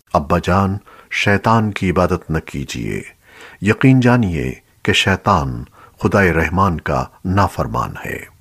अब्बा जान, शैतान की इबादत न कीजिए। यकीन जानिए कि शैतान खुदाए रहमान का नाफरमान है।